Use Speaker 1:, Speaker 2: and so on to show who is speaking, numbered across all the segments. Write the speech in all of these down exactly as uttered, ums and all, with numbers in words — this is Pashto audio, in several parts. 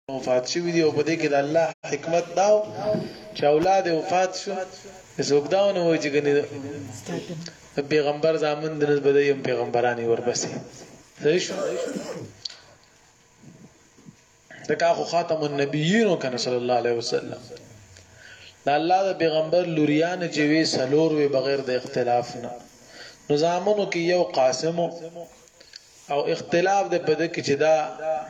Speaker 1: وفات شوی دی او په دې کې د الله حکمت داو چې اولاد وفات شو زوګ داو نه وای چې ګنې پیغمبر زامن د نسبت یم پیغمبرانی ورپسې صحیح شو دغه خو خاتم النبیین کنه صلی الله علیه وسلم د الله د پیغمبر لوریان چې وی سلور وی بغیر د اختلاف نه نظامونو کې یو قاسم او اختلاف د بده کې چې دا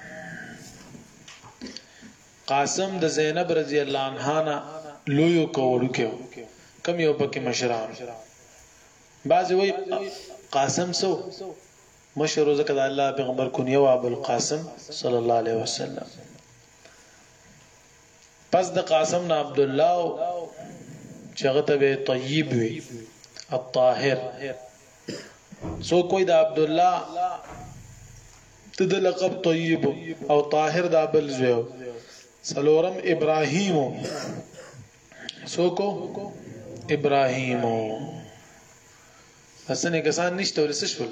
Speaker 1: قاسم د زینب رضی الله عنها نه لویو کوړو کې کم یو پکې مشران بعض وی قاسم سو مشر زکه د الله پیغمبر کونیه او ابو القاسم صلی الله علیه وسلم پس د قاسم نه عبد الله چغته به طیب وی الطاهر سو کوئی د عبد الله تد لقب طیب او طاهر د ابل زو سلورم ابراهیم سو کو ابراهیم حسن کسان نشته ولسه شول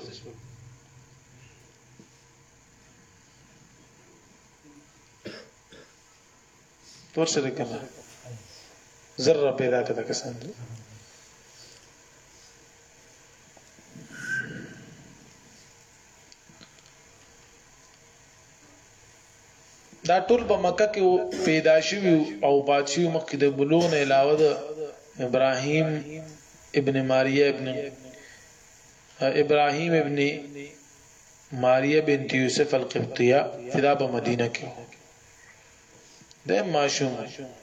Speaker 1: تور سره کنا ذره پیدا کړه کسان دا ټول په مکه کې پیدا شوی او بادشاہ مکه د بلون علاوه د ابراهیم ابن ماریه ابن ابراهیم ابن ماریه بنت یوسف القبطیه فدا په مدینه کې د ماشوم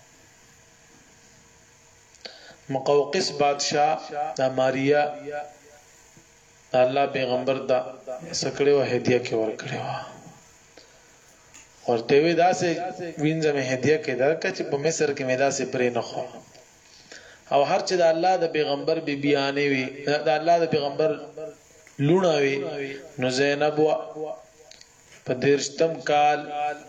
Speaker 1: مقوقس بادشاہ د ماریه الله پیغمبر دا سکړه و هدیه کې ور کړو ورته وی داسې وینځه مې هدیه کې درکړه چې په مصر کې مې داسې پرې نه خو او هر چې د الله د پیغمبر بی بیانې وي د الله د پیغمبر لونه وي نو زینب په دیرشتم کال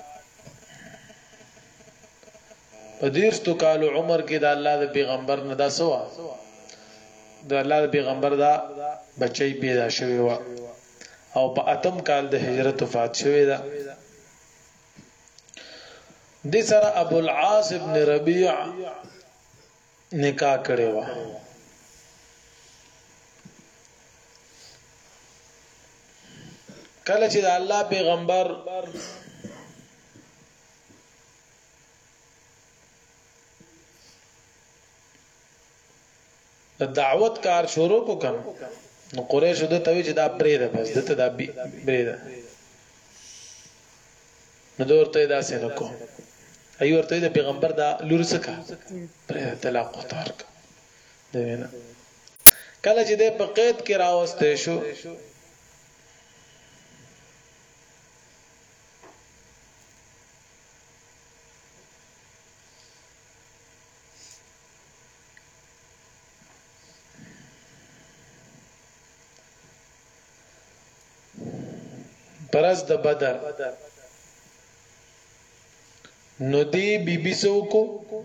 Speaker 1: په دیرشتو کال عمر کې د الله د پیغمبر نه دا سوا د الله د پیغمبر دا بچي پیدا شوی و او په اتم کال د هجرت وفات شوی دا د سره ابو العاص ابن ربيع نکاح کړي و کله چې د الله پیغمبر د دعوت کار شروع کو کم نو قریش د توی چې دا پرې ده بس دته دا پرې ده نو دورته دا سينه کو ایو ورته د پیغمبر دا لور سکا پر طلاق وتارک دوینه کله چې د په قید کې راوسته شو پرز د بدر نو دی بی بی سو کو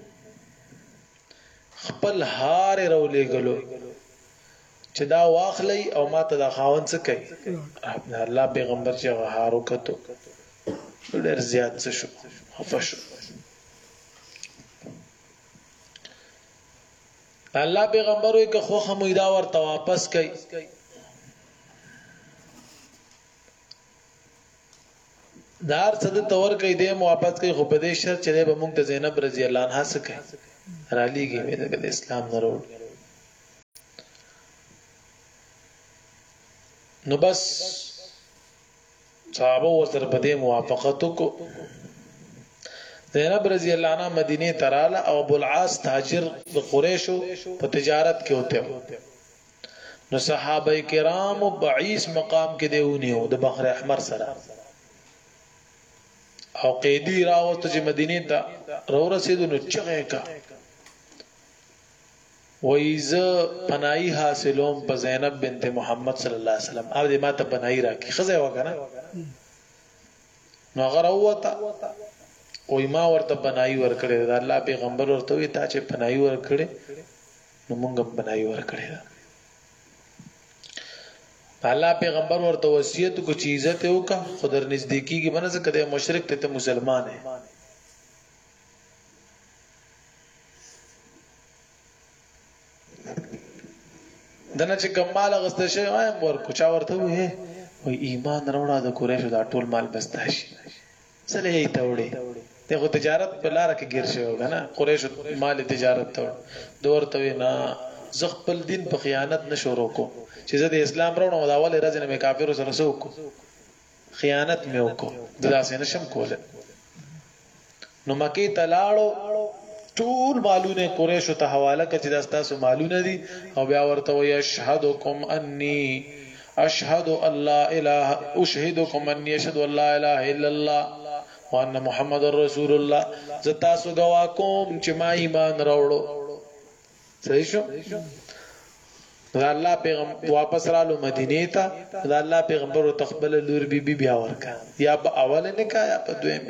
Speaker 1: خپل هار رولې غلو چې دا واخلې او ماته دا خاون څه کوي الله پیغمبر چې هارو کتو ډېر زیات څه شو خفشو الله پیغمبر وي که خو خمویدا ورته واپس کوي دار صد تور کوي دې واپس کوي خو په دې شرط چې به موږ د زینب رضی الله عنها سره کوي را لېږي مې د اسلام نه وروړ نو بس صحابه ورته په دې موافقت کو زینب رضی الله عنها مدینه تراله او ابو العاص تاجر د قریشو په تجارت کې ہوتے نو صحابه کرام بعیس مقام کې دیونه د بحر احمر سره او قیدی راوته چې مدینه ته رو رسیدو نو چغه کا وایزه پناهي حاصلوم په زینب بنت محمد صلی الله علیه وسلم او دې ماته پناهي راکې خزه وکنه نو هغه راوته وای ما ورته پناهي ورکړې ده الله پیغمبر ورته وی ته چې پناهي ورکړې نو مونږ هم پناهي ورکړې ده الله پیغمبر ورته وصیت کو چې عزت وکا خدای نزدیکی کی بنه کده مشرک ته مسلمان ہے دنه چې کمال غسته شي وایم ورکو چا ورته وې وای ایمان راوړه د قریشو دا ټول مال بستا شي سره یې تاوړي دغه تجارت په لار کې ګیر شو کنه قریشو مال تجارت ته دورته نه زغ خپل دین په خیانت نشو روکو چې زه د اسلام راوړم دا اول ورځ نه مې کافر سره سوکو خیانت مې وکړو داسې نشم کوله نو مکی تلاړو ټول مالونه قریشو ته حواله کړي دا تاسو مالونه دي او بیا ورته وي اشهدکم انی اشهد الله اله اشهدکم انی اشهد الله اله الا الله وان محمد رسول الله ز تاسو گوا کوم چې ما ایمان راوړو صحیح شو دا الله پیغمبر واپس رالو مدینه ته دا الله پیغمبر تقبل لور بی بی بیا ورکا یا په اوله نکاح یا په دویمه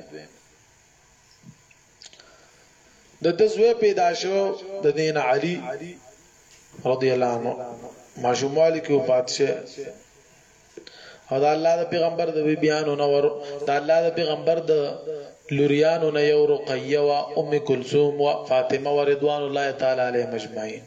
Speaker 1: د دزوی پیدا شو د دین علی رضی الله عنه ماشومالی کې وفات شه او د الله د پیغمبر د بیانو نو د الله د پیغمبر د لوریانو نه یو رقیه او ام کلثوم او فاطمه و رضوان الله تعالی علیهم اجمعین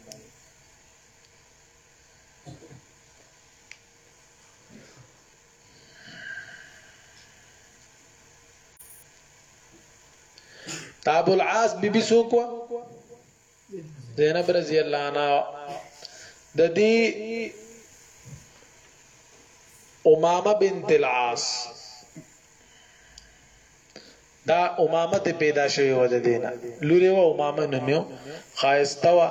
Speaker 1: ابو العاص بی بی سوکوا زینب رضی اللہ عنہ د دې امامه بنت العاص دا امامه ته پیدا شوی و د دینه لوري و امامه نومو خایسته وا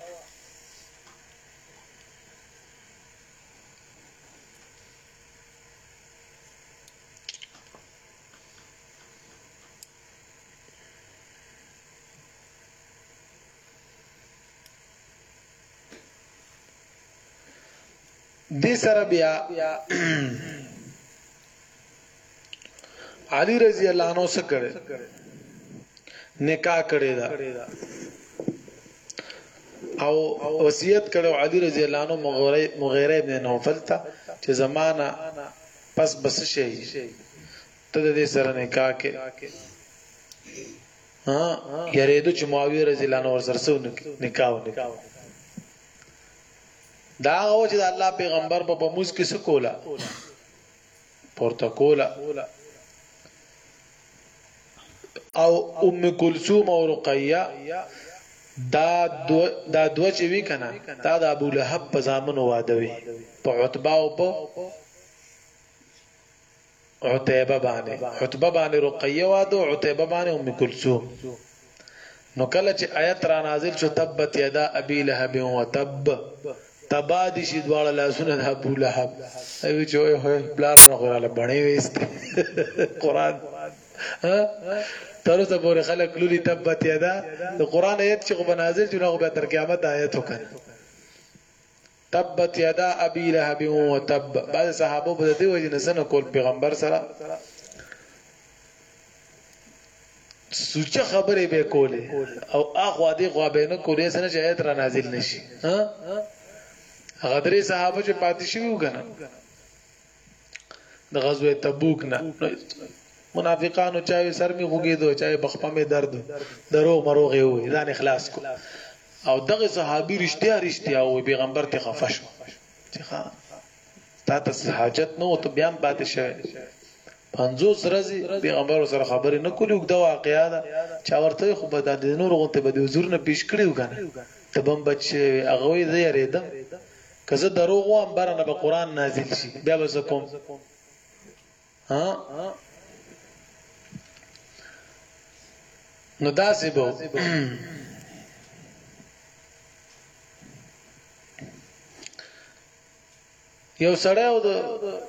Speaker 1: دی سره بیا علی رضی الله عنه سره کړه نکاح کړی دا او وصیت کړو علی رضی الله عنه مغیره ابن نوفل ته چې زمانہ پس بس شي ته دې سره نکاح کې ها یریدو چې معاویه رضی الله عنه ورسره نکاح وکړ دا او چې الله پیغمبر په بموز کې سکولا پورتکولا او ام کلثوم او رقیه دا دو دا دو چې وی کنه دا د ابو لهب په زامن واده وی په عتبه او په عتبه باندې عتبه باندې رقیه واده او عتبه باندې ام کلثوم نو کله چې آیت را نازل شو تبت یدا ابي لهب وتب تبادی شي دواړه لاسونه د ابو لهب ایو چې وای بلار نه غواړي باندې وېست قران ها تر څو پورې خلک لولي تبت یدا د قران آیت چې په نازل شو نو به تر قیامت آیت وکړي تبت یدا ابي لهب وتب بعض صحابه په دې وجه نه سن کول پیغمبر سره سوچه خبره به کوله او اخوا دې خوا به نه کولې سن چې آیت را نازل نشي ها هغه درې صحابه چې پاتې شوی وګنه د غزوه تبوک نه منافقانو چاوي سر می خوګېدو چاوي بخپه می درد درو مروغه وي ځان اخلاص کو او دغه صحابي رښتیا رښتیا وي پیغمبر ته خفش چې ښا تاسو حاجت نو ته بیان پاتې شوی پنځوس ورځې پیغمبر سره خبرې نه کولې د واقعیا دا چا ورته خو به د نور غونته به د حضور نه پیش کړی وګنه ته بم بچ هغه وي زه یریدم کزه دروغ وام برنه به قران نازل شي بیا به کوم ها نو داسې به یو سړی او د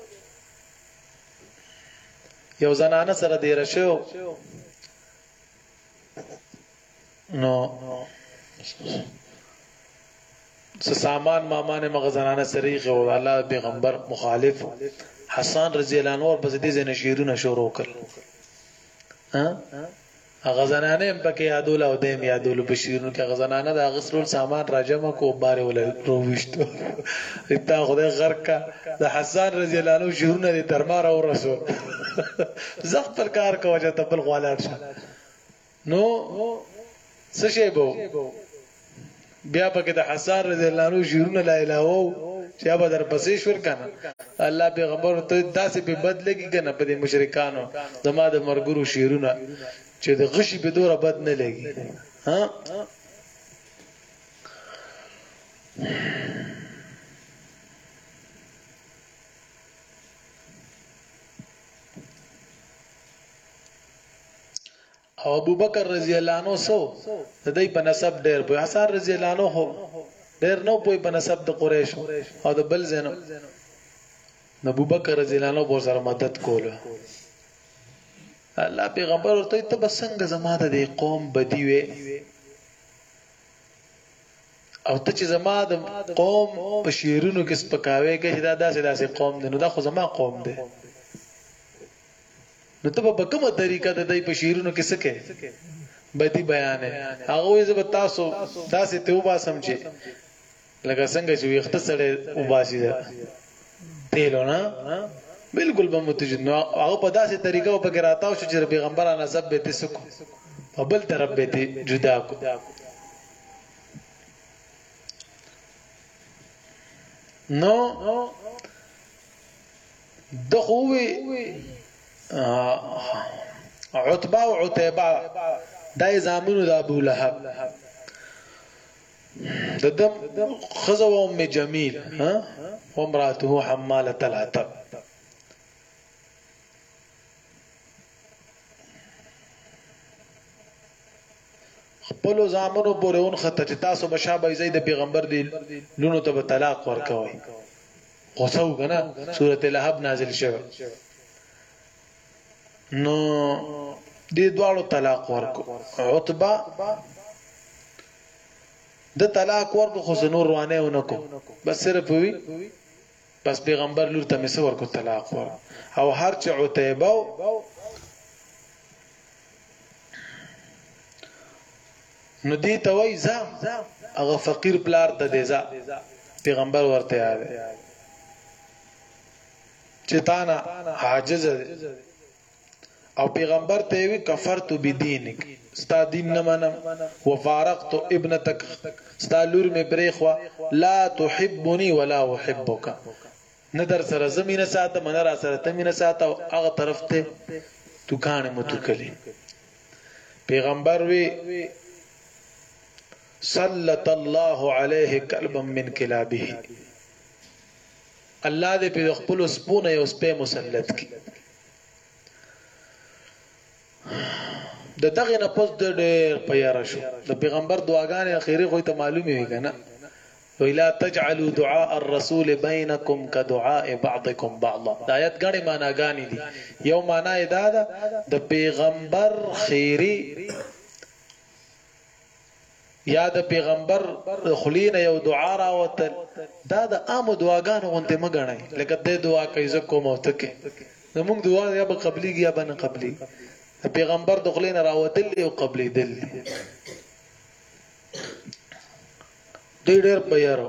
Speaker 1: یو زنانه سره ډیر شو نو سامان مامان مغزنانه سریغ او الله پیغمبر مخالف حسان رضی الله عنه په دې ځنه شیرونه شروع کړ ها غزنانه په کې یادول او دیم یادول په شیرونو کې غزنانه د غسرول سامان راجمه کو باره ول روښتو اته خدای غرق د حسان رضی الله عنه شیرونه د درمار او رسول زغ پر کار کوجه ته بل غوالار شه نو څه شی بو بیا پکې د حسان رضی الله عنه شیرونه لا اله او چې ابا در پسې شور کنه الله پیغمبر ته داسې په بد لګي کنه په دې مشرکانو زما د مرګرو شیرونه چې د غشي په دوره بد نه لګي ها او ابو بکر رضی الله عنه سو د دې په نسب ډېر په حسن رضی الله عنه هو ډېر نو په نسب د قریش او د بل زینو ابو بکر رضی الله عنه ور سره مدد کوله الله پیغمبر ورته ته بسنګ زماده د قوم بدی وي او ته چې زما د قوم په شیرونو کې سپکاوي کې دا داسې داسې قوم دی نو دا خو زما قوم دی نو ته په کومه طریقه د دې په شیرونو کې سکه بدی بیان هغه یې زب تاسو داسې ته وبا سمجه لکه څنګه چې اختصار وباسي ده تیلو نه بالکل به متجد نو هغه په داسې طریقه په کې راتاو چې پیغمبرانو سب به تسکو په بل طرف به جدا کو نو دخوي عتبہ و عتیبہ دای زامنو د ابو لهب ددم خزو ام جمیل ها وامراته حماله الحطب خپل زامنو پورې اون خطه چې تاسو بشابه زید پیغمبر دی لونو ته طلاق ورکوي غوسو کنه سورته لهب نازل شوه نو دې دواړو طلاق ورکو عتبہ د طلاق ورکو خو نور روانه ونکو بس صرف وی بس پیغمبر لور ته مسو ورکو طلاق ور او هر چې عتیبه نو دې ته وای ځا هغه فقیر پلار ته دی ځا پیغمبر ورته یاد چې تانا عاجز او پیغمبر ته وی کفرت بدینک ستا دین نه منم وفارقت ابنتك ستا لور می بریخوا لا تحبني ولا احبك ندر سره زمينه ساته من را سره تمینه ساته هغه طرف ته دکان متکلی پیغمبر وی صلت الله عليه كلبا من كلابه الله دې په خپل سپونه یو سپه مسلط کی د دغه نه پس د ډېر پیار شو د پیغمبر دعاګانې اخیری خو ته معلومه وي کنه ولا تجعلوا دعاء الرسول بينكم كدعاء بعضكم بعضا د آیت غړي معناګانی دي یو معنا ادا ده د پیغمبر خیری یا د پیغمبر خلینا یو دعا راوتل دا د عام دعاګانو غونته مګنای لکه د دعا کوي زکو موتکه زموږ دعا یا به قبلي یا به نه قبلي پیغمبر د خلینا راوتل او قبلي دل ډېر ډېر پیارو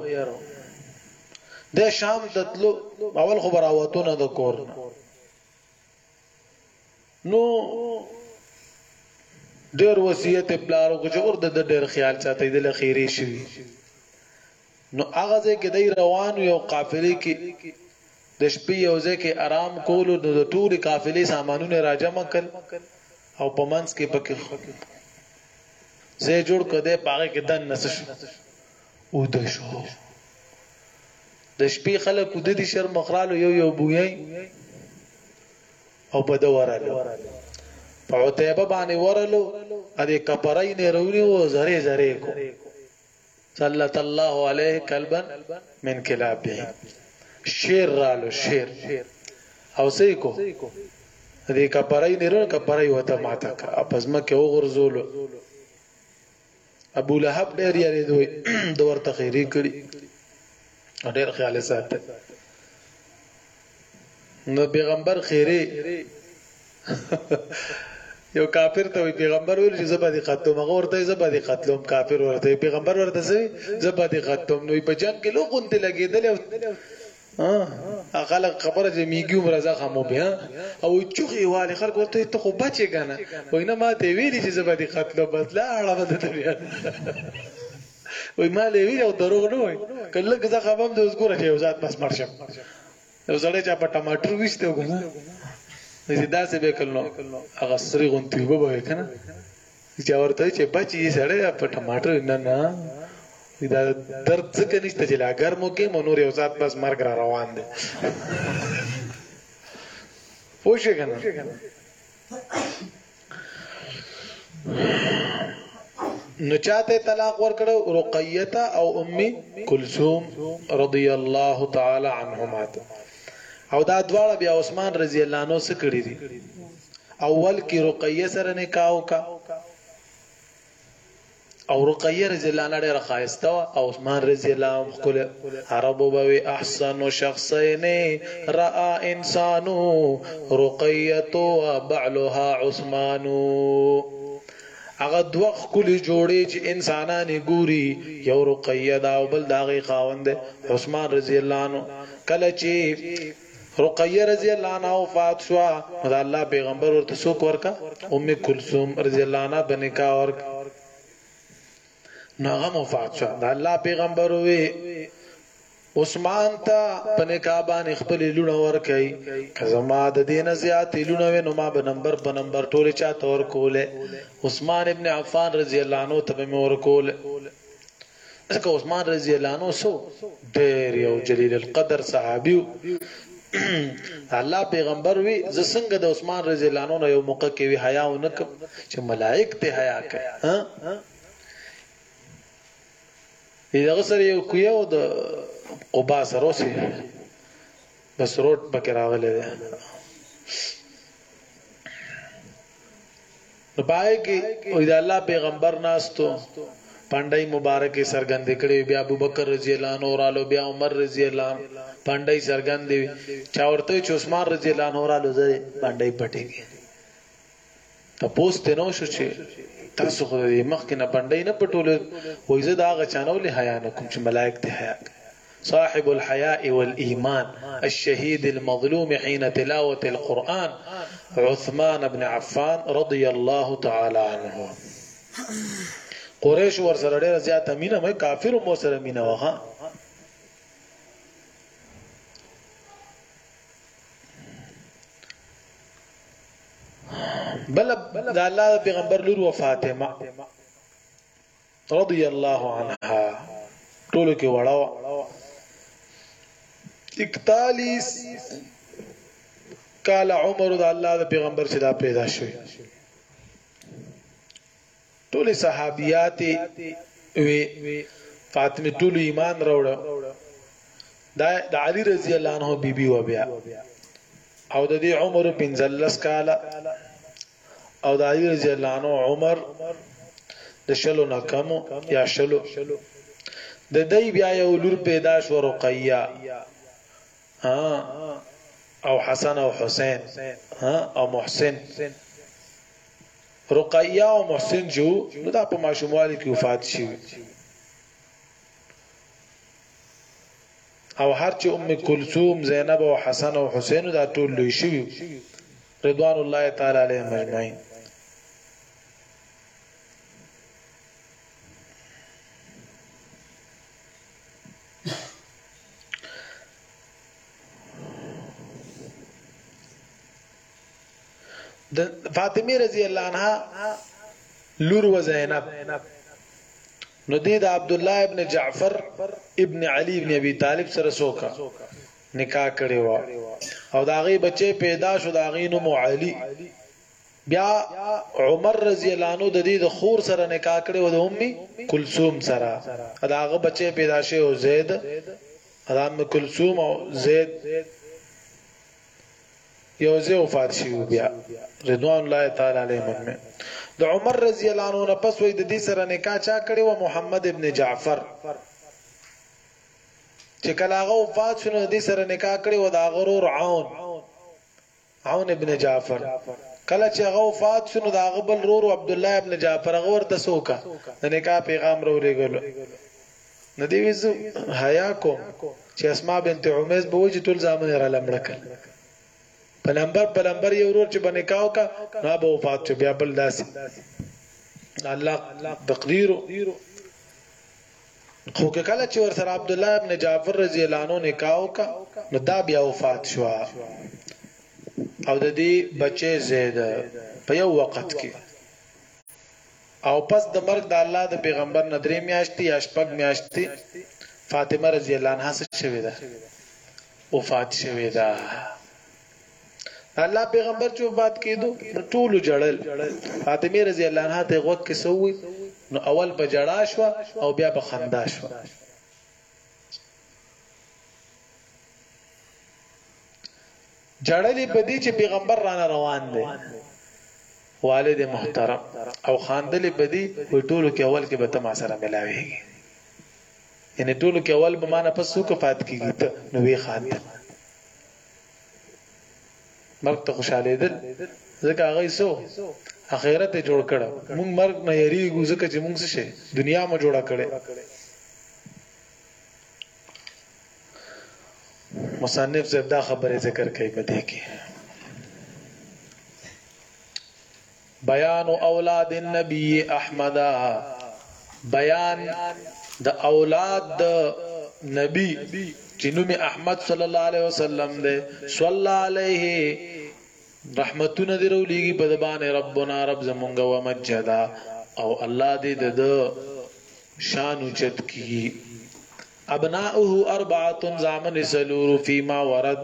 Speaker 1: د شام دتلو اول خبر راوتونه د کور نو ډېر وصیت پلارو کو جوړ د ډېر خیال ساتي د اخیری شي نو هغه ځکه دای روان یو قافلې کې د شپې یو ځکه آرام کولو د ټولي قافلې سامانونه راجمع کړ او پمنس کې پکې زه جوړ کده پاره کې دن نس او د شو د شپې خلک د دې شرم مخرالو یو یو بوې او په دوراله په عتیبه باندې ورلو ا دې کپړای نه وروړي و زره زره کو صلی الله علیه کلبا من کلابه شیر رالو شیر او سې کو دې کپړای نه ورو کپړای وته ماته کا پس مکه وغرزولو ابو لهب ډېر یاري دوی د ورته خیری کړی ډېر خیال ساته نو پیغمبر خیری یو کافر ته پیغمبر ویل چې زبادي قتلوم هغه ورته زبادي قتلوم کافر ورته پیغمبر ورته سي زبادي قتلوم نو په جنگ کې لوګون ته لګیدل ها اقل خبره چې میګو مرزا خمو بیا او چوغي والي خلک ورته ته خو بچي کنه وینه ما ته ویلي چې زبادي قتلوم بس لا اړه بده بیا وای ما له وی او دروغ نه وای کله که ځا خبم د اوس ګوره چې یو ذات بس مرشم یو سړی چا په ټماټر وشته وګنه دې داسې به کلنو هغه سری غونتی وبوي کنه چې ورته چې بچي سړی په ټماټر نه نه دا درد څه نشته چې لا ګرمو کې مونږ یو ذات بس مرګ را روان دي پوښی کنه نو چاته طلاق ورکړو رقیه او ام کلثوم رضی الله تعالی عنهما او دا دواړه بیا عثمان رضی الله عنه سره کړی دي اول کې رقیه سره نکاح وکا او رقیه رضی الله عنها ډیره خایسته او عثمان رضی الله عنه خپل عربو به احسن شخصین را انسانو رقیه او بعلها عثمان هغه دوه خولي جوړي چې انسانانه ګوري یو رقیه دا او بل داغي خاوند عثمان رضی الله عنه کله چې رقیه رضی الله عنها وفات شو دا الله پیغمبر ورته څوک ورکا ام کلثوم رضی الله عنها بنکاح ورک ناغه وفات شو دا الله پیغمبر وی عثمان ته پنکاح باندې خپل لونه ورکای کزما د دین زیات لونه نو ما به نمبر په نمبر ټول چا تور کوله عثمان ابن عفان رضی الله عنه ته به مور کوله ځکه عثمان رضی الله عنه سو ډیر یو جلیل القدر صحابي الله پیغمبر وی ز څنګه د عثمان رضی الله عنه یو موقع کې وی حیا ونک چې ملائک ته حیا کوي ها دغه سره یو کویو د قبا سروسی بس روټ پکې راغله ده نو پای کې او د الله پیغمبر ناستو پاندای مبارک سرګند کړي بیا ابوبکر رضی الله عنه اورالو بیا عمر رضی الله عنه پاندای سرګند چا ورته چې عثمان رضی الله عنه اورالو زه پاندای پټيږي تاسو ته نو شو چې تاسو خو دې مخکې نه پاندای نه پټول وای زه دا غچانول حیا نه کوم چې ملائک ته حیا صاحب الحياء والإيمان الشهيد المظلوم حين تلاوة القرآن عثمان بن عفان رضي الله تعالى عنه قريش ورسره ډېر زیات امینه مې کافر مو سره امینه وها بل د الله پیغمبر لور وفاطمه رضي الله عنها ټول کې وړاو اکتالیس کال عمر د الله د پیغمبر چې دا پیدا شوی ټول صحابيات وی فاطمه ټول ایمان راوړ دا د علي رضی الله عنه بیبي و بیا او د دې عمر پنځلس کال او د علي رضی الله عنه عمر د شلو نه کم یا شلو د دې بیا یو لور پیدا شو رقیه ها او حسن او حسین ها او محسن رقیه او محسن جو نو دا په ماشوموالي کې وفات شي او هر چې ام کلثوم زینب او حسن او حسین دا ټول لوي شي رضوان الله تعالی علیهم اجمعین فاطمه رضی الله عنها لور و زینب نو دې د عبد الله ابن جعفر ابن علي ابن ابي طالب سره سوکا نکاح کړي و او داغي بچي پیدا شو داغي نوم علي بیا عمر رضی الله عنه د دې د خور سره نکاح کړي و د امي کلثوم سره داغه بچي پیدا شو زید ادم کلثوم او زید یوزه وفات شي بیا رضوان الله تعالی علیه مجمع د عمر رضی الله عنه پس وې د دې سره نکاح چا کړي و محمد ابن جعفر چې کله هغه وفات شو د دې سره نکاح کړي و د غرور عون عون ابن جعفر کله چې هغه وفات شو د هغه بل رور عبد الله ابن جعفر هغه ورته سوکا د نکاح پیغام وروړي ندی وزو حیا کوم چې اسماء بنت عمیس به وجه ټول ځامن را لمړکل په نمبر په نمبر یو ورور چې بنکاو کا نه به وفات شو بیا بل داسي الله تقدیر خو کله چې ور سره عبد الله ابن جعفر رضی الله عنه نکاح وکا نو دا بیا وفات شو او د دې بچي زید په یو وخت کې او پس د مرګ د الله د پیغمبر ندرې میاشتې یا شپږ میاشتې فاطمه رضی الله عنها څه شوې ده وفات شوې ده الله پیغمبر چې وفات کېدو ټول جړل فاطمه رضی الله عنها ته وخت کې سوې نو اول په جړا شو او بیا په خندا شو جړلې په دې چې پیغمبر رانه روان دی والد محترم او خاندلې په دې وې ټولو کې اول کې به تما سره ملاويږي یعنی ټولو کې اول به معنا پس سو کفات کیږي ته نو وی خاند مرګ ته خوشاله دل ځکه هغه سو اخرت جوړ کړه مونږ مرګ نه یریږو ځکه چې مونږ څه شي دنیا مو جوړه کړه مصنف زبدا خبره ذکر کوي په دې کې بیان اولاد النبی احمد بیان د اولاد د نبی چې نوم احمد صلی الله علیه وسلم دې صلی علیه رحمتونه درولېږي په دبانې ربنا رب زمونږ و مجدا او الله دې د شان اوچت کی ابناؤه اربعه زامن سلور فيما ورد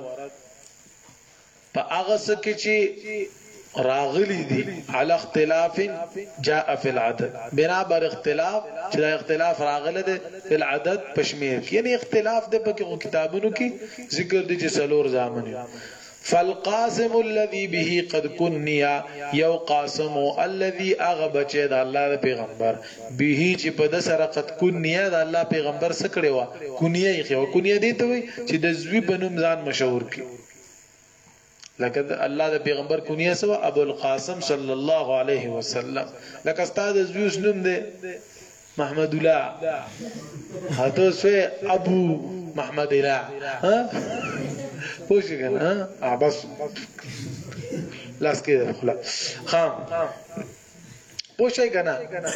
Speaker 1: فاغس کی چې راغلی دي على اختلاف جاء في العدد بنا بر اختلاف چې اختلاف راغله دي په العدد پشمیر یعنی اختلاف د په کتابونو کې ذکر دي چې سلور زامن فالقاسم الذي به قد كنيا يو قاسم الذي اغبچ د الله پیغمبر به چې په د سره قد كنيا د الله پیغمبر سکړي وا کنیه یې خو کنیه دي ته وي چې د زوی بنوم ځان مشهور کی لکه الله د پیغمبر کنیه سوا ابو القاسم صلی الله علیه وسلم لکه استاد زوی نوم دی محمد الله هته سوی ابو محمد الله ها پوښی کنه ها بس لاس کې خلا خام پوښی کنه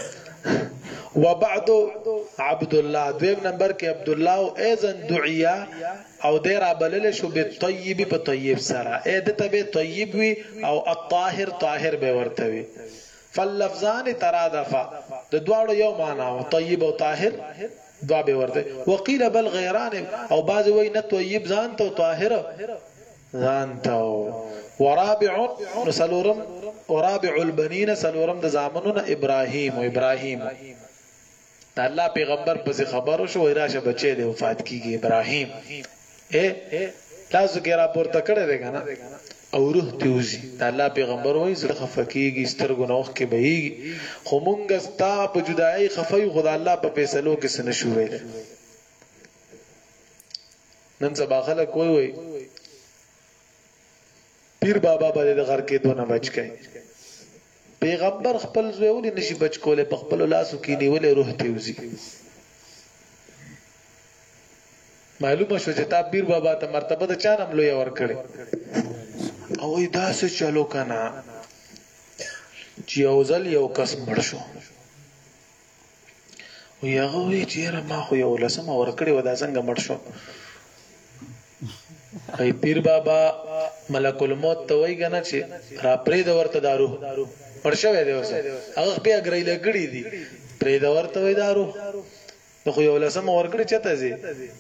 Speaker 1: وبعد عبد الله دویم نمبر کې عبد الله او اذن دعیا او دیر عبلل شو بالطيب په طيب سره اې د تبه طيب وي او الطاهر طاهر به ورته وي فاللفظان ترادفا د دواړو یو معنا او طيب او طاهر دوا به ورته وقيل بل غيران او بعض وی نه طيب ځان ته طاهر ځان ته ورابع نسلورم ورابع البنين سلورم د زامنونه ابراهيم او ابراهيم الله پیغمبر پس خبرو شو راشه بچي دی وفات کیږي ابراهيم اے تاسو کې راپورته کړی دی کنه او روح تیوزي الله پیغمبر وایي زړه خفقيږي سترګو نوخ کې بهيږي خو مونږ ستا په جدایي خفای خدای الله په فیصلو کې سن شو ویل نن سبا خلک وای وای پیر بابا باندې د غر کې دونه بچ کړي پیغمبر خپل زوی نشي بچ کوله په خپل لاسو کې نیولې روح تیوزي معلومه شو چې تا پیر بابا ته مرتبه د چا نام لوی ور کړي او دا څه چلو کنه چې یو ځل یو کس مړ شو او هغه وی چې ما خو یو لسم ور کړي ودا څنګه مړ شو ای پیر بابا ملک الموت ته وای کنه چې را پرې د ورته دارو مړ شوی دی اوس هغه په اگرې لګړي دي پرې د ورته وای دارو خو یو لسم ور کړي چته زی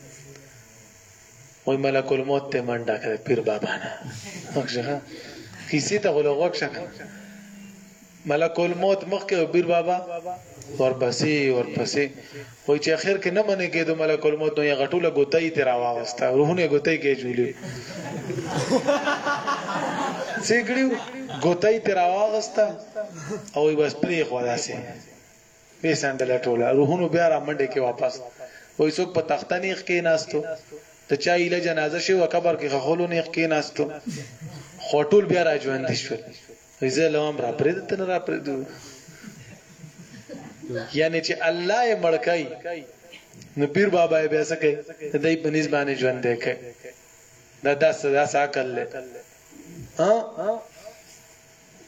Speaker 1: وای ملک الموت ته منډه کړ پیر بابا نه وښه کیسه ته غلغوک شکه ملک الموت مخکې پیر بابا ورپسې ورپسې وای چې اخر کې نه منې کېدو ملک الموت نو یې غټوله ګوتای ته راواسته روحونه ګوتای کې جوړي سیګړو ګوتای ته راواسته او بس پرې خو داسې به سندل ټوله روحونه بیا را منډه کې واپس وای څوک په تختنیخ کې ناستو ته چا ایله جنازه شو قبر کې خولو نه کې ناستو خټول بیا را ژوند شو زه لوم را پرې ته نه را پرې یعنی چې الله یې مړکای نو پیر بابا یې بیا څه کوي دای په نس باندې ژوند دی کوي دا داس داس عقل له ها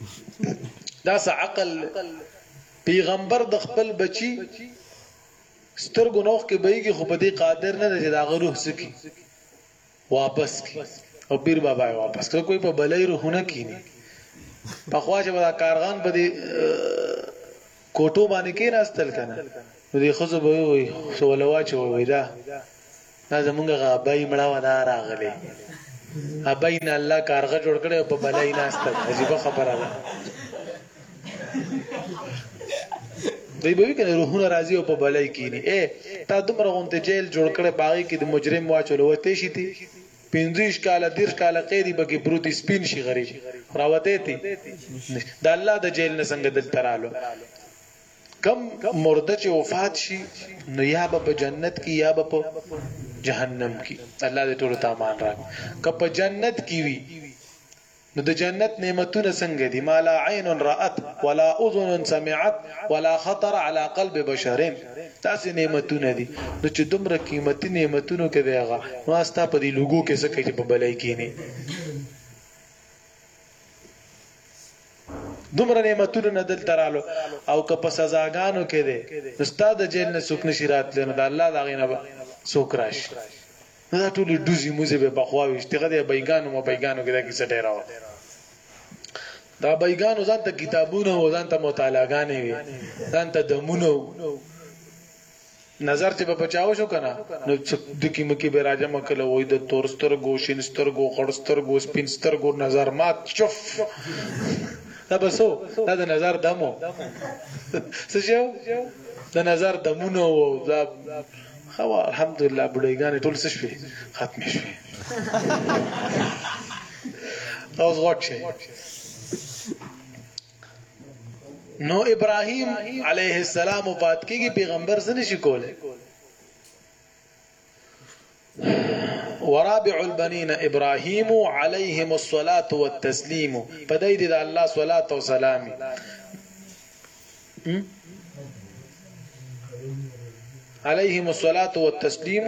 Speaker 1: داس عقل پیغمبر د خپل بچي سترګو نوخ کې بېږي خو په دې قادر نه دی چې دا روح سکی واپس کی او پیر بابا واپس کړ. کوئی په بلای روحونه کینی په خواجه ودا کارغان په دې کوټو باندې کې راستل کنه نو دې خو به وي سوالوا چې وي دا دا زمونږ غابای مړه ودا راغلي اباین الله کارغه جوړ کړي په بلای نه استل عجیب خبره ده. دوی به کنه روحونه راځي او په بلای کینی اے تا دومره غونته جیل جوړ کړي باغی کې د مجرم واچولو وته شي تی پنځه کاله دیر کاله قیدی بکی پروتي سپین شي غریب راوته تی د الله د جیل نه څنګه دل ترالو کم مرده چې وفات شي نو یا به جنت کې یا به جهنم کې الله دې ټول تامان راکړي. که په جنت کې وي نو د جنت نعمتونه څنګه دي؟ ما لا عین رأت ولا اذن سمعت ولا خطر على قلب بشر. تاسو نعمتونه دي نو چې دومره قیمتي نعمتونو کې دی هغه نو استا په دې لوګو کې څه کوي په بلای کې نه دومره نعمتونه نه دل ترالو او که په سزاګانو کې دي استاد جیل نه څوک نشي راتلنه د الله دا غینه څوک راشي دا ټول دوزي موزه به بخواوي اشتغه د بیگانو مو بیگانو کې دا کیسه ډیراو دا بیگانو ځان ته کتابونه او ځان ته مطالعهګانې وي ځان ته دمونه نظر چې په بچاو شو کنه نو د کیمه کې به راځم کله وای د تورستر ګوشین ستر ګو خړستر ګو سپین ستر ګو نظر مات چف دا بسو دا د نظر دمو څه شو د نظر دمونه او دا خو الحمدلله بډایګان ټول څه شوي ختم شوي اوس غوښ نو ابراهيم عليه السلام وفات کیږي پیغمبر څه نشي کوله. ورابع البنين ابراهيم عليهم الصلاه والتسليم فدای دې الله صلوات او سلام عليهم الصلاه والتسليم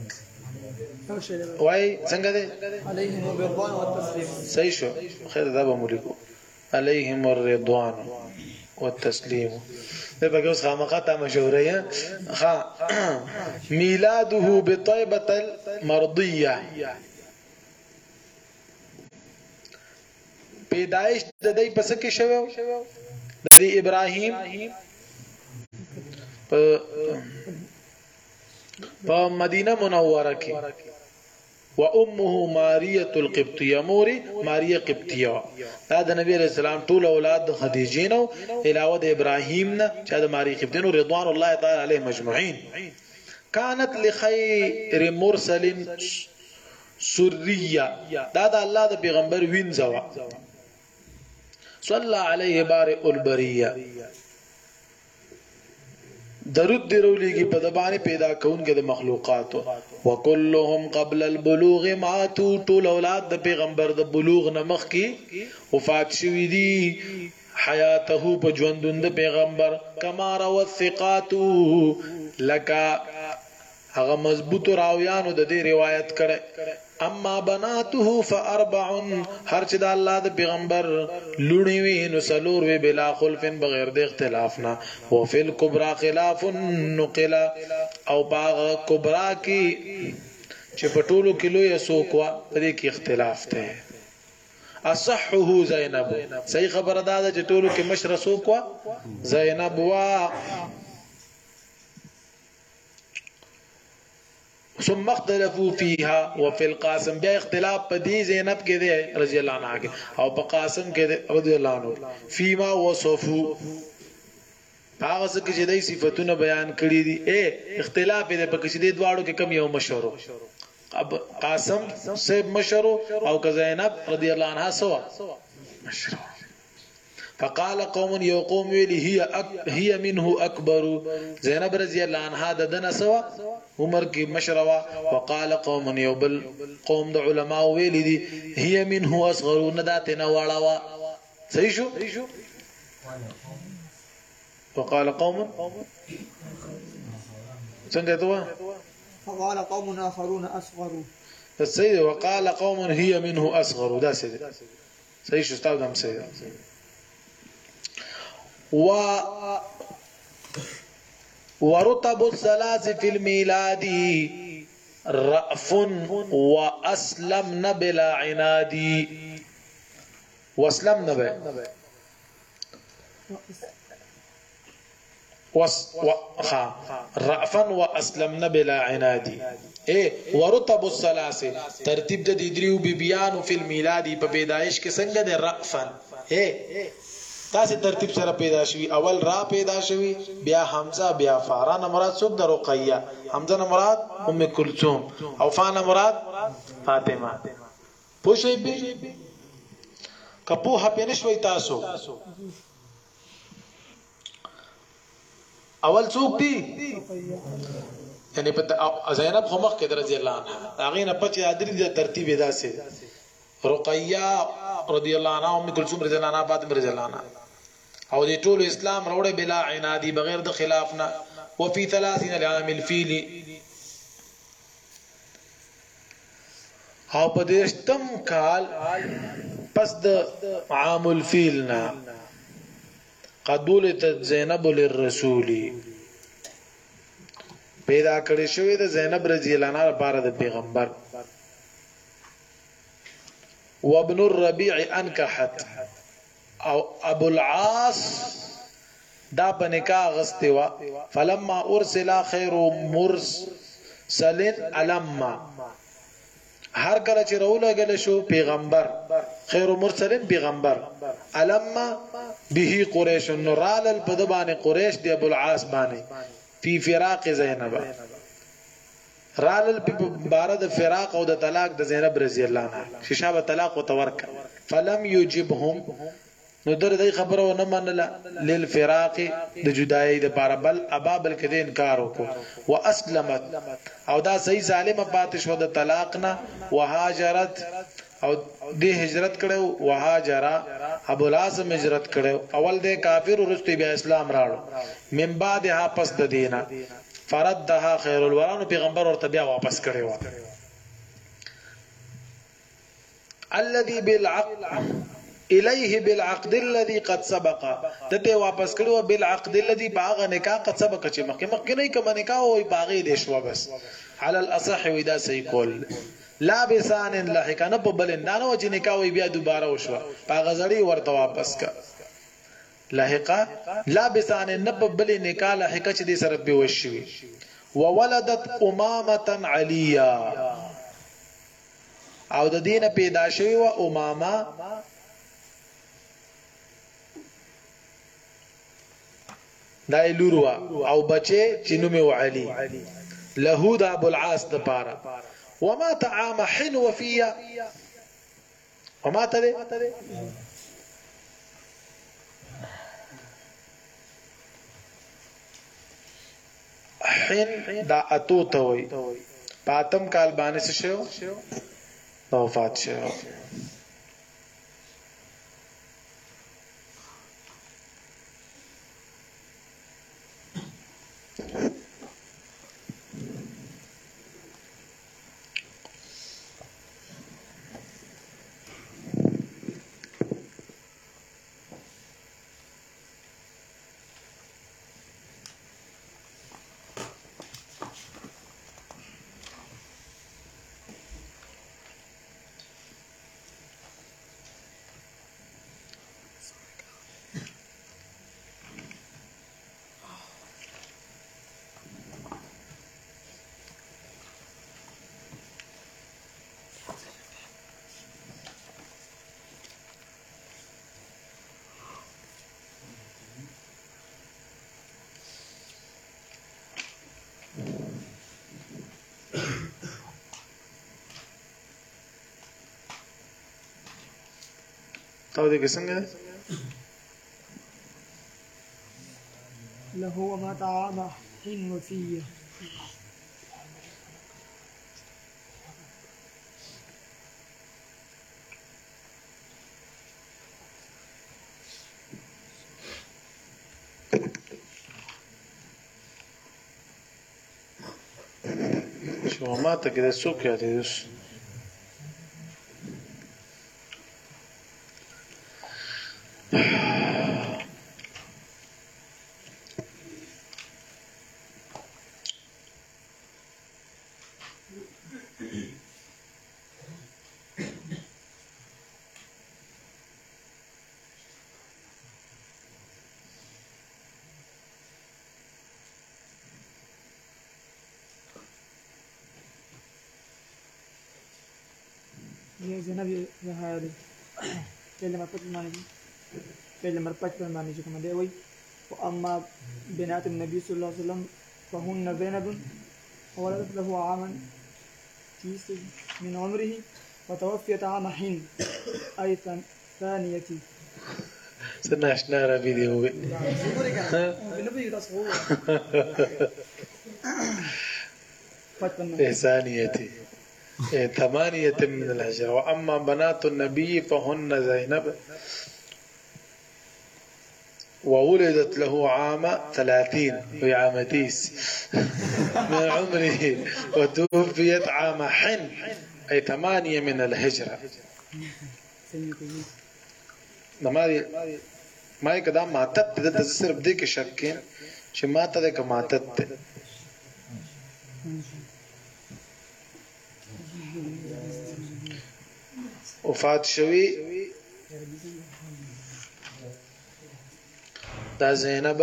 Speaker 1: وای څنګه ده
Speaker 2: عليهم الرضوان والتسليم
Speaker 1: صحیح شو خیر دا به مولکو عليهم الرضوان والتسليم ده بقى اوس خامقاته مشهوره ها میلاده بطيبه المرضيه پیدائش د دې پس کې شوه د ابراهيم په مدینه منوره کې و امه ماریه القبطیه موري ماریه قبطیه دا د نبی رسول الله ټول اولاد د خدیجه نو علاوه د ابراهیم نه چې د ماریه قبطیه نو رضوان الله تعالی علیهم مجمعين كانت لخير مرسل سريه دا د الله د پیغمبر وینځوا صلی علیه بارئ البریه درود دیرولیږي په دبانې پیدا کونکي د مخلوقاتو وکلهم قبل البلوغ ماتوا ټول اولاد د پیغمبر د بلوغ نمخ کی وفات شوی دي حیاته په ژوندون د پیغمبر کما رو الثقات لکا هغه مضبوط راویانو د دې روایت کړي اما بناته فاربع هر چې د الله د پیغمبر لونی وی نو سلور وی بلا خلف بغیر د اختلاف نه او فی الکبرى خلاف نقل او باغ کبرا کی چې پټولو کلو یې سوکوا دې کې اختلاف ته اصحه زینب صحیح خبره ده چې ټولو کې مشر سوکوا زینب وا ثم اختلفوا فيها وفي القاسم بیا اختلاف په دې زینب کې دی رضی الله عنها کې او په قاسم کې دی رضی الله عنه فيما وصفوا هغه څه چې دای صفاتونه بیان کړی دي اے اختلاف دې په کې دې دواړو کې کم یو مشهور اب قاسم سے مشهور او که زینب رضی الله عنها سوا مشهور فقال قوم يقوم لي هي أك... هي منه اكبر زینب رضی الله عنها د دنا سوا عمر کی مشروا وقال قوم يبل قوم د علماء ویل دي هي منه اصغر ندات نواړوا صحیح شو وقال قوم څنګه دوا
Speaker 2: فقال قوم آخرون أصغر
Speaker 1: السيد وقال قوم هي منه اصغر دا سيد صحیح شو استاذ هم سيد و ورتب الثلاث في الميلاد رأف وأسلمن بلا عناد. واسلمن بلا وس و خا رأفا وأسلمن بلا عناد. اے ورتب الثلاث ترتیب د دریو بیبیانو فی المیلاد په پیدائش کې څنګه ده رأفا. اے تاسو ترتیب سره پیدا شوی، اول را پیدا شوی، بیا حمزه، بیا فا. را نه مراد څوک ده؟ رقیه. حمزه نه مراد ام کلثوم، او فا نه مراد فاطمه. پوښی به کپو هپې نشوي تاسو. اول څوک دی؟ یعنی په زینب خو مخ کې رضی الله عنها هغه نه پچ ادري د ترتیب داسې رقیه رضی الله عنها، ام کلثوم رضی الله عنها، فاطمه رضی الله عنها، او دې ټول اسلام روړې بلا عنادي بغیر د خلاف نه. وفي ثلاثين لعام الفيل او په دېشتم کال پس د عام الفيل نه قبولت زینب للرسول پیدا کړی شوی د زینب رضی الله عنها لپاره د پیغمبر. وابن الربيع انكحت او ابو العاص دا بنکا غستوا. فلما ارسل خير مرسل علما هر کله چې راولګل شو پیغمبر خير مرسل پیغمبر علما به قريش نورال البدبان قريش دی ابو العاص باندې فی فراق زینب رال بارد فراق او د طلاق د زینب رضی الله عنها ششاب طلاق او تورک. فلم يجبهم نو در دې خبره نه منله للفراق د جدای د بار بل ابابل کده انکار وکړو. واسلمت او دا صحیح ظالمه پاتې شو د طلاق نه. وهاجرت او دې هجرت کړو. وهاجرا ابو العاصم هجرت کړو. اول دې کافر ورسته بیا اسلام راړو. من بعدها پس د دینه فردها خير الورى پیغمبر ورته بیا واپس کړو. الذي بالعقد الیه بالعقد الذي قد سبق ته واپس کړو. بالعقد الذي باغ نکاح قد سبق چې مخکې مخکې نه کوم نکاح او باغې دې شو بس على الاصح ودا صحیح کول. لا بسان لحقنا په بل نه نو چې نکاح بیا دوباره وشو باغ زړی ورته واپس کا. لحقا لا بسان نه په بل نکاح لحقه چې دې سره به وشوي. وولدت امامه عليا او د دینه پیدا شوی و امامه دای لوروا او بچه چې نومه و علي له د ابو العاص د پاره. وما تعام حن وفيه وما تدي حن دا اتو ته وي پاتم کال باندې شو دا وفات شو. تاو دې څنګه
Speaker 2: له وما طعام حين وفيه
Speaker 1: شو ما ته کې د څوک یادې اوس
Speaker 2: ये ज़ैनब यहाँ पहले मरपट माने की पहले मरपट पर माने जो कम दे वही وأما بنات النبي صلى الله عليه وسلم فهن زينب ولدت له عاما من عمره وتوفيت عام حين أي ثانية
Speaker 1: سنة عشنا ربي دي هو ثانية ثمانية من الهجرة وأما بنات النبي فهن زينب وولدت له عام ثلاثين في عام تيس من عمره وتوفيت عام حن أي ثمانية من الهجرة ما ما يقدام ماتت ده تصير بديك شكين شو ماتت ده كماتت وفات شوي دا زينب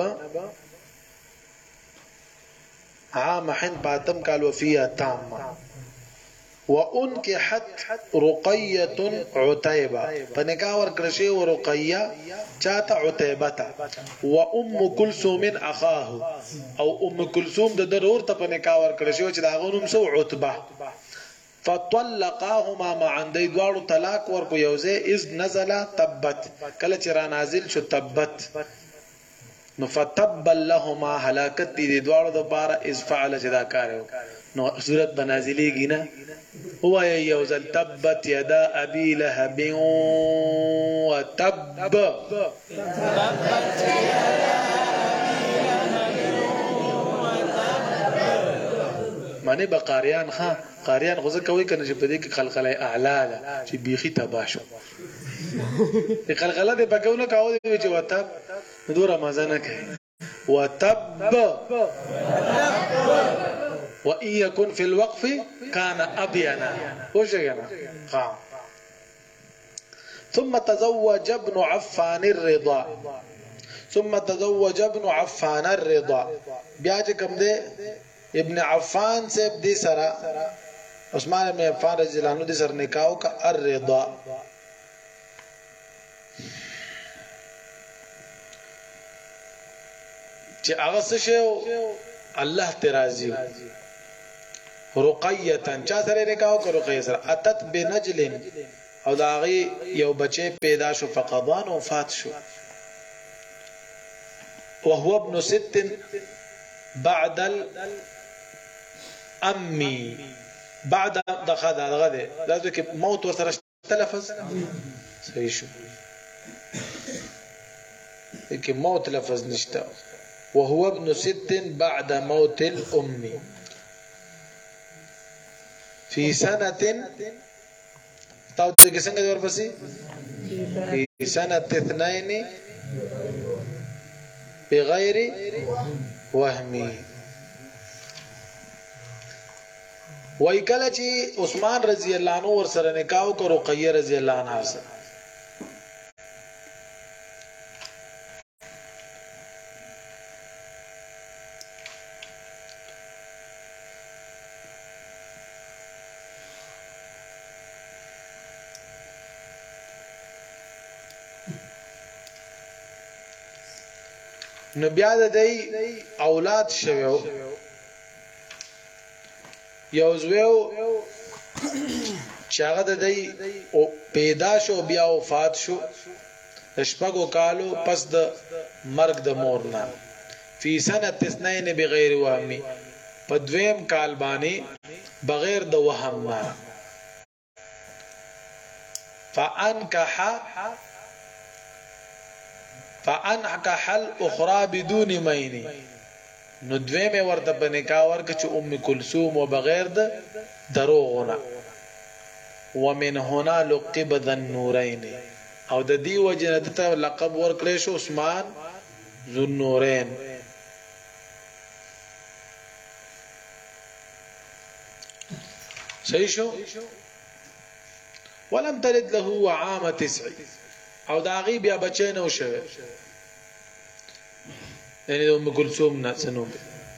Speaker 1: عام حين باتم قال وفيها تامة وانكحت رقية عتيبة فنكاور كرشي ورقية جات عتيبة وأم كلثوم أخاه أو أم كلثوم ده ضرور تفنكاور كرشي وچداغونم سو عتبة فطلقاهما ما عندي دوارو طلاق ورکو یوزه اذ نزل تبت کله چې را نازل شو تبت نو فتب لهما هلاکت دي دوارو د بار اذ فعل جدا کارو نو صورت بنازلېږي نه هو یوزل تبت يدا ابي لهب وتب معنی بقاریان ها قاریان غوځه کوي کنه چې په دې کې خلقله اعلی ده چې بيخي تباشو د خلقله د بګونه کاوه دی چې وتب دو رمضان کوي وتب وان يكن في الوقف كان ابينا وشينا ها ثم تزوج ابن عفان الرضا ثم تزوج ابن عفان الرضا بیا چې کوم دی ابن عفان سے دی سرا عثمان ابن عفان رضی اللہ عنہ دی سر نکاو کا الرضا چه اغس شو اللہ ترازی رقیتن چا سر نکاو کا رقیہ سر اتت بنجل او داغی یو بچے پیدا شو فقضان وفات شو وهو ابن ست بعد امي بعد دخل غده لازم كي موت وسر تلفظ صحيح شو كي موت لفظ نشتا وهو ابن ست بعد موت الام في سنة تاو دغه څنګه ور پسې في سنة اثنين بغير وهمي وای کله چې عثمان رضی الله عنه ور سره نکاح وکړ رقیه رضی الله عنها سره نو بیا د دې اولاد شوو یو زویو چې هغه د دې پیدا شو بیا وفات شو شپږو کالو پس د مرګ د مور نه فی سنه اثنين بغیر وهم په دویم کال باندې بغیر د وهم نه فانکح فانکح الاخرى بدون مین نو دویمه ورته په نکاح ورک چې ام کلثوم و بغیر د دروغونه ومن هنا لقب ذا النورين او د دې وجنه ته لقب ورکړې شو عثمان ذو النورين صحیح شو ولم تلد له عام تسع او دا غي بیا بچی نو شوه یعنی ام کلثوم نه سنو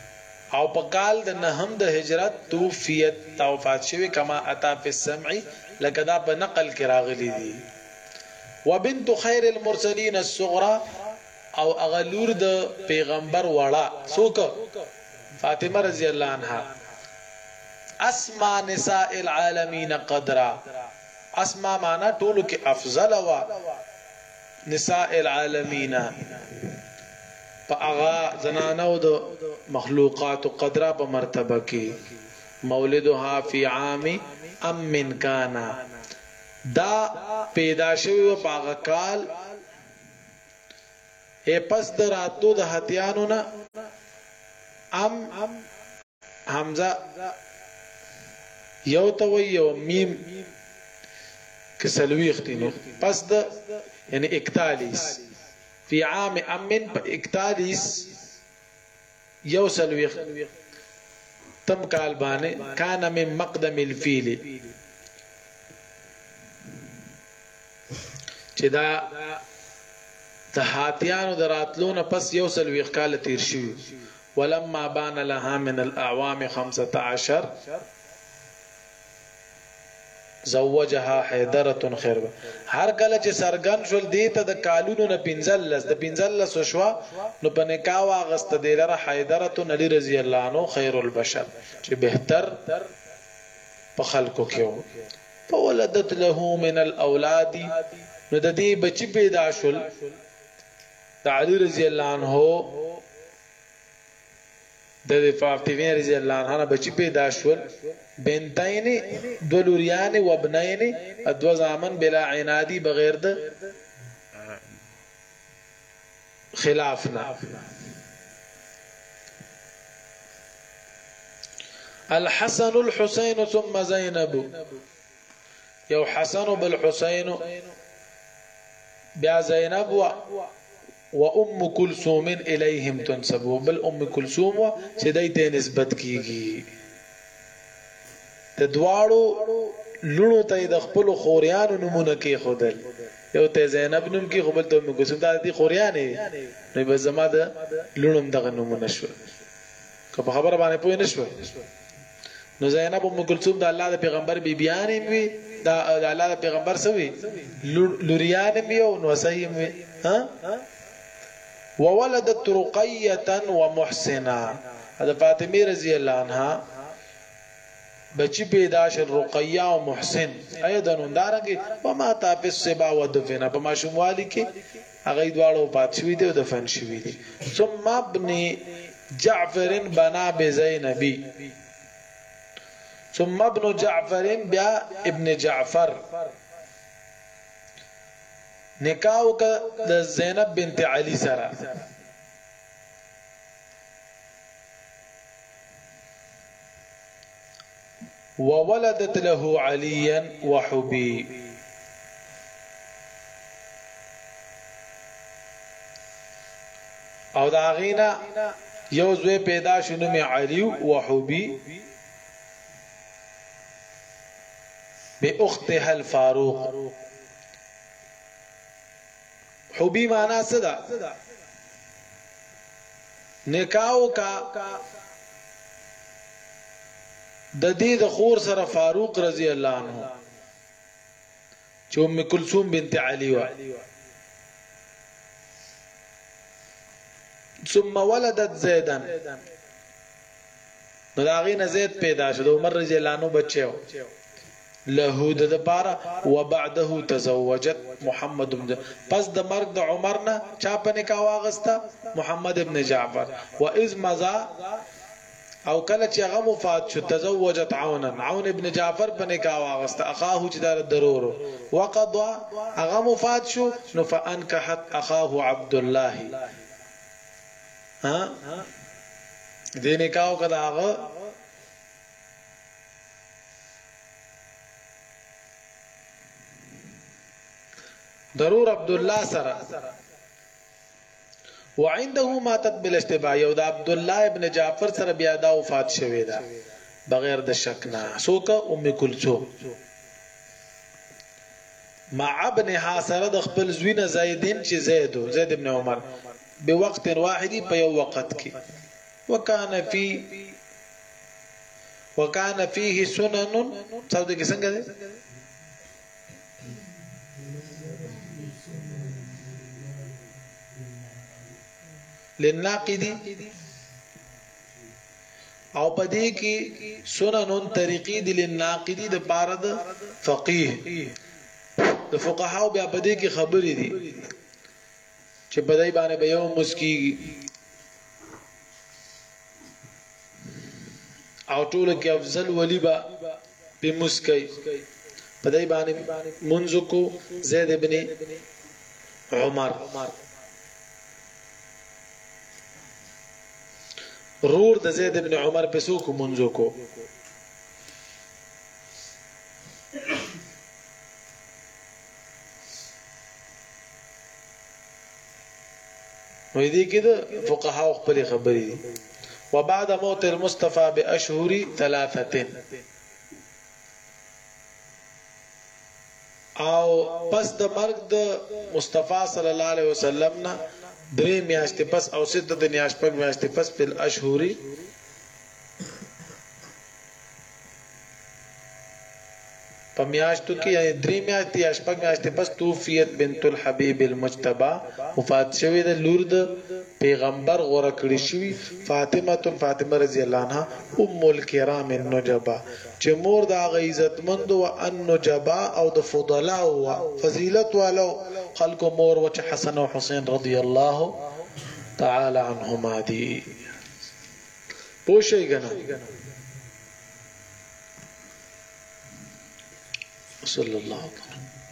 Speaker 1: او په کال د نهم د هجرت توفیت توفات شوی کما اتا فی السمع لکه دا په نقل کې راغلي دي. وبنت خير المرسلين الصغرى او اغلور د پیغمبر وړه سوک فاطمه رضی الله عنها. اسما نساء العالمین قدرا، اسما معنا ټولو کې افضل وا، نساء العالمین په هغه زنانو د مخلوقات قدرا په مرتبه کې. مولدها فی عام ام من کانا، دا پیدا شوی په هغه کال اے پس د راتلو د هتیانو نه. ام حمزه یو تو یو میم کسلوی اختینو پس د یعنی اکتالیس فی عام امن پا اکتالیس یو سلوی تم کال بانے کانا من مقدم الفیل چی دا تحاتیانو دراتلون پس یو سلوی کال تیر شوی. ولما بان لها من الاعوام خمسة عشر زوجها حیدرة خیر. هر کله چې سرګن شول دیته د کالونو نه پنځلس د پنځلس شوا نو په نکاح واغست د لره حیدرة علی رضی الله عنه خیر البشر چې بهتر په خلکو کې وو. فولدت له من الاولاد، نو د دې بچی پیدا شول د علی رضی الله عنه د فاطمه رضی الله عنها بچی پیدا شول. بنتین دو لوریان و ابنین دو زامن بلا عنادی بغیر د خلافنا. الحسن الحسين ثم زينب، یو حسن بالحسين بیا زینب و و ام کلثوم الیہم تنسب، بل ام کلثوم و چدایته نسبت کیږي. د دواړو لونو ته د خپل خوریانو نمونه کې خودل، یو ته زینب نوم کې خپل ته ام کلثوم ته دي خوریانې، نو به زما د لونم دغه نمونه شو. که په خبره باندې پوه نه شو نو زینب ام کلثوم د الله د پیغمبر بیبیانې وي، د الله د پیغمبر سوي لوریان وي او نو صحیح وي. ها وولدت رقية ومحسنا، هذا فاطمه رضی الله عنها بچی پیدا شل رقیہ و محسن ایضا اندارنگی وما تاپس سبا و دفنا پا ما شموالی کی اغی دوارو پات شوی دی و دفن شوی دی. ثم ابن جعفر بنا بزینبی، ثم ابن جعفر بیا ابن جعفر نکاو کا د زینب بنت علی سرا. وولدت له عليا وحبي، او دا غینا یو زوی پیدا شنو می علی و حبی بی اختها الفاروق. حبی معنی صدا نکاو کا د دې د خور سره فاروق رضی الله عنه چې ام کلثوم بنت علی و. ثم ولدت زیدا، نو دا غینه زید پیدا شو د عمر رضی الله عنه بچو له د پاره. وبعده تزوجت محمد بن، پس د مرګ د عمر نه چا په نکاح واغستا محمد ابن جعفر. و اذ مضى، او کله چې هغه وفات شو تزوجت عونا، عون ابن جعفر په نکاح واغستا اخاه چې دار ضرورو. وقضى هغه وفات شو نو فانكحت اخاه عبد الله، ها دې نکاح کړه هغه ضرور عبد الله سره. وعنده ماتت بالاشتباه، یو د عبد الله ابن جعفر سره بیا دا وفات شوی دا بغیر د شک نه. سوک ام کلثوم مع ابن حاسره د خپل زوینه زیدین چې زید زید ابن عمر بوقت واحد په یو وخت کې. وکانه فی وکانه فيه سنن، څو د څنګه ده للناقدی او پدې کې سنن طریقې دي للناقدی د بارد فقيه د فقهاو بیا پدې کې خبرې دي چې بدای باندې به یو مسکی او ټول کې افضل ولی با به مسکی بدای باندې منځ کو زید ابن عمر رور د زید ابن عمر په سو کو منځ کو وې دي کې د فقهاو خپل خبرې دي وبعد موت المصطفى باشهر ثلاثه او پس د مرګ د مصطفی صلی الله علیه وسلم نه درې میاشتې پس او سته د نیاشپک میاشتې پس په اشهر په میاشتو کې یعنی درې میاشتې اشپک میاشتې پس توفیت بنت الحبیب المجتبى وفات شوی د لور د پیغمبر غوړه کړی شوی فاطمه فاطمه رضی الله عنها ام الکرام النجبا چې مور د عزتمند او النجبا او د فضلا او فضیلت والو خلق مور او حسن او حسین رضی الله تعالی عنهما دي پوښی غنا صلی الله علیه